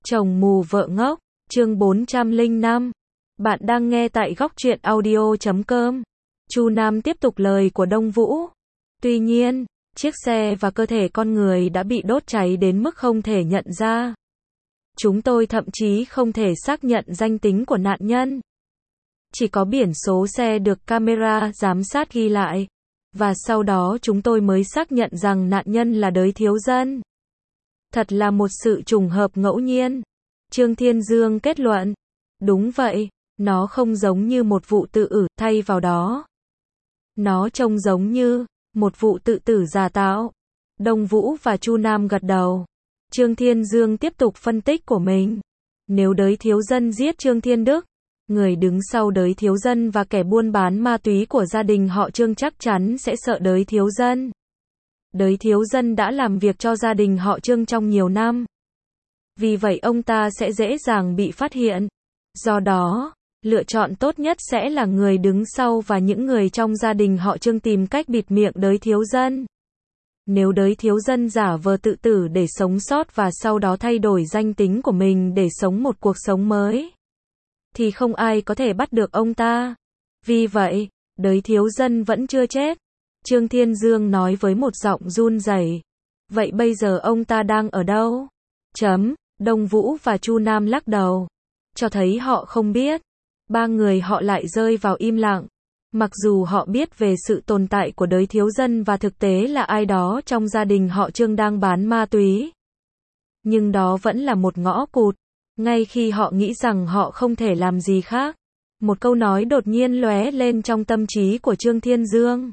Chồng mù vợ ngốc, chương 405. Bạn đang nghe tại góc truyện audio.com. Chu Nam tiếp tục lời của Đông Vũ. Tuy nhiên, chiếc xe và cơ thể con người đã bị đốt cháy đến mức không thể nhận ra. Chúng tôi thậm chí không thể xác nhận danh tính của nạn nhân. Chỉ có biển số xe được camera giám sát ghi lại. Và sau đó chúng tôi mới xác nhận rằng nạn nhân là Đới Thiếu Dân. Thật là một sự trùng hợp ngẫu nhiên. Trương Thiên Dương kết luận. Đúng vậy, nó không giống như một vụ tự tử, thay vào đó. Nó trông giống như một vụ tự tử giả tạo. Đông Vũ và Chu Nam gật đầu. Trương Thiên Dương tiếp tục phân tích của mình. Nếu Đới Thiếu Dân giết Trương Thiên Đức, người đứng sau Đới Thiếu Dân và kẻ buôn bán ma túy của gia đình họ Trương chắc chắn sẽ sợ Đới Thiếu Dân. Đới Thiếu Dân đã làm việc cho gia đình họ Trương trong nhiều năm. Vì vậy ông ta sẽ dễ dàng bị phát hiện. Do đó, lựa chọn tốt nhất sẽ là người đứng sau và những người trong gia đình họ Trương tìm cách bịt miệng Đới Thiếu Dân. Nếu Đới Thiếu Dân giả vờ tự tử để sống sót và sau đó thay đổi danh tính của mình để sống một cuộc sống mới, thì không ai có thể bắt được ông ta. Vì vậy, Đới Thiếu Dân vẫn chưa chết. Trương Thiên Dương nói với một giọng run rẩy. Vậy bây giờ ông ta đang ở đâu? Đông Vũ và Chu Nam lắc đầu. Cho thấy họ không biết. Ba người họ lại rơi vào im lặng. Mặc dù họ biết về sự tồn tại của Đới Thiếu Dân và thực tế là ai đó trong gia đình họ Trương đang bán ma túy. Nhưng đó vẫn là một ngõ cụt. Ngay khi họ nghĩ rằng họ không thể làm gì khác, một câu nói đột nhiên lóe lên trong tâm trí của Trương Thiên Dương.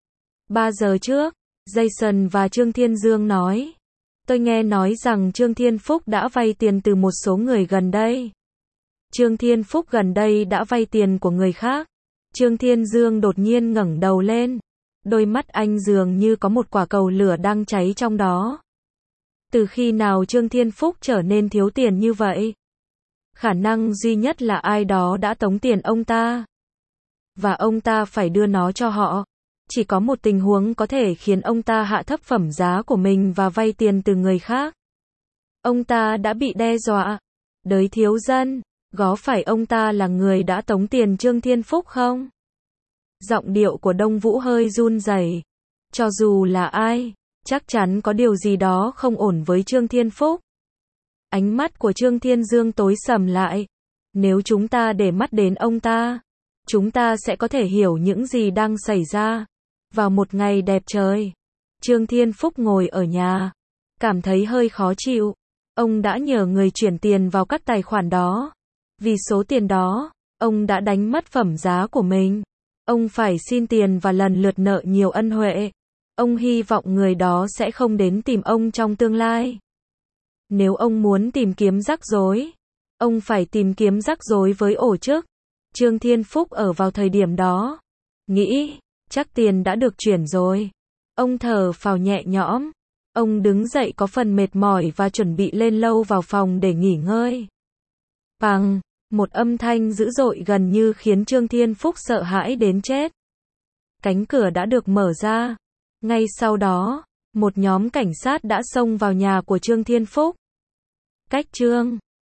3 giờ trước, Jason và Trương Thiên Dương nói. Tôi nghe nói rằng Trương Thiên Phúc đã vay tiền từ một số người gần đây. Trương Thiên Phúc gần đây đã vay tiền của người khác. Trương Thiên Dương đột nhiên ngẩng đầu lên. Đôi mắt anh dường như có một quả cầu lửa đang cháy trong đó. Từ khi nào Trương Thiên Phúc trở nên thiếu tiền như vậy? Khả năng duy nhất là ai đó đã tống tiền ông ta. Và ông ta phải đưa nó cho họ. Chỉ có một tình huống có thể khiến ông ta hạ thấp phẩm giá của mình và vay tiền từ người khác. Ông ta đã bị đe dọa. Đới Thiếu Dân, có phải ông ta là người đã tống tiền Trương Thiên Phúc không? Giọng điệu của Đông Vũ hơi run rẩy. Cho dù là ai, chắc chắn có điều gì đó không ổn với Trương Thiên Phúc. Ánh mắt của Trương Thiên Dương tối sầm lại. Nếu chúng ta để mắt đến ông ta, chúng ta sẽ có thể hiểu những gì đang xảy ra. Vào một ngày đẹp trời, Trương Thiên Phúc ngồi ở nhà, cảm thấy hơi khó chịu. Ông đã nhờ người chuyển tiền vào các tài khoản đó. Vì số tiền đó, ông đã đánh mất phẩm giá của mình. Ông phải xin tiền và lần lượt nợ nhiều ân huệ. Ông hy vọng người đó sẽ không đến tìm ông trong tương lai. Nếu ông muốn tìm kiếm rắc rối, ông phải tìm kiếm rắc rối với ổ chức. Trương Thiên Phúc ở vào thời điểm đó, nghĩ, chắc tiền đã được chuyển rồi. Ông thở phào nhẹ nhõm. Ông đứng dậy có phần mệt mỏi và chuẩn bị lên lâu vào phòng để nghỉ ngơi. Bằng, một âm thanh dữ dội gần như khiến Trương Thiên Phúc sợ hãi đến chết. Cánh cửa đã được mở ra. Ngay sau đó, một nhóm cảnh sát đã xông vào nhà của Trương Thiên Phúc. Cách Trương